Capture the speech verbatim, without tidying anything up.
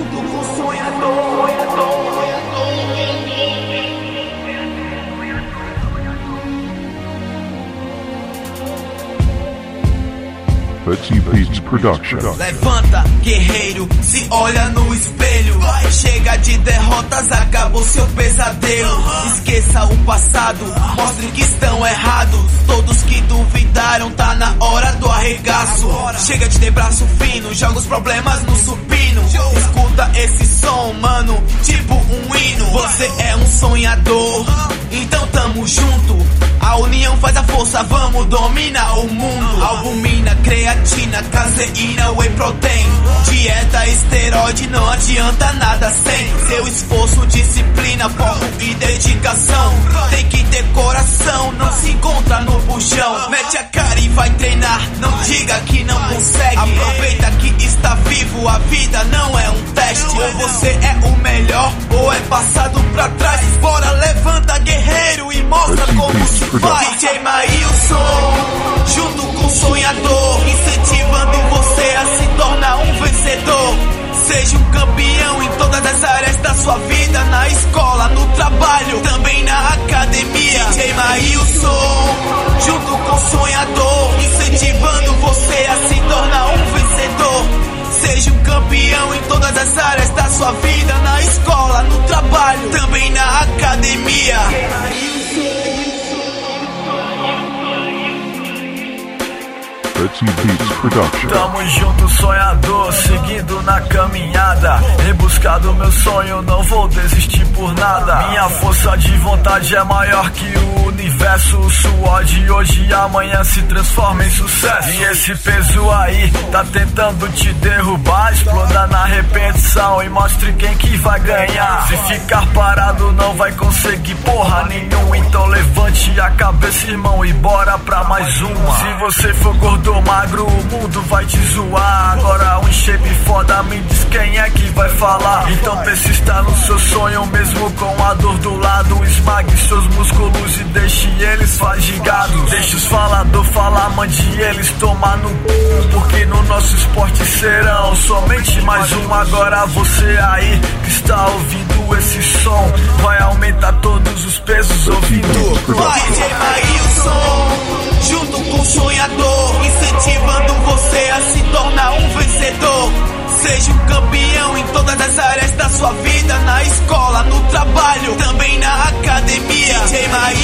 junto com o sonhador. Petit Beats Production. Levanta, guerreiro, se olha no espelho. Chega de derrotas, acabou seu pesadelo. Esqueça o passado, mostre que estão errados. Todos que duvidaram, tá na hora do arregaço. Chega de ter braço fino, joga os problemas no supino. Escuta esse som, mano, tipo um hino. Você é um sonhador, então tamo junto. A união faz a força, vamos dominar o mundo. Albumina, creatina, caseína, whey protein. Dieta, esteroide, não adianta nada sem seu esforço, disciplina, foco e dedicação. Tem que ter coração, não se encontra no buchão. Mete a cara e vai treinar, não diga que não consegue. Aproveita que está vivo, a vida não é um teste. Ou você é o melhor, ou é passado pra trás. Bora, levanta, guerreiro, e mostra como se faz. D J Maílson, junto com o sonhador, incentivando você a se tornar um vencedor. Seja um campeão em todas as áreas da sua vida, na escola, no trabalho, também na academia. D J Maílson, junto com o sonhador, incentivando você a se tornar um vencedor. Seja um campeão em todas as áreas da sua vida, na escola, no trabalho, também na academia. Petit Beats Production. Tamo junto, sonhador, seguindo na caminhada. Em busca do meu sonho, não vou desistir por nada. Minha força de vontade é maior que o universo. O suor de hoje e amanhã se transforma em sucesso. E esse peso aí tá tentando te derrubar. Exploda na repetição e mostre quem que vai ganhar. Se ficar parado não vai conseguir porra nenhuma. Então levante a cabeça, irmão, e bora pra mais uma. Se você for gordo ou magro, o mundo vai te zoar. Agora um shape foda, me diz quem é que vai falar. Então persista no seu sonho, mesmo com a dor do lado. Esmague seus músculos e deixe eles fadigados. Deixe os falador falar, mande eles tomar no c... Porque no nosso esporte serão somente mais um. Agora você aí que está ouvindo esse som vai aumentar todos os pesos ouvindo. Vai, D J Maílson, junto com o sonhador, incentivando você a se tornar um vencedor. Seja um campeão em todas as áreas da sua vida, na escola, no trabalho, também na academia. D J Maílson,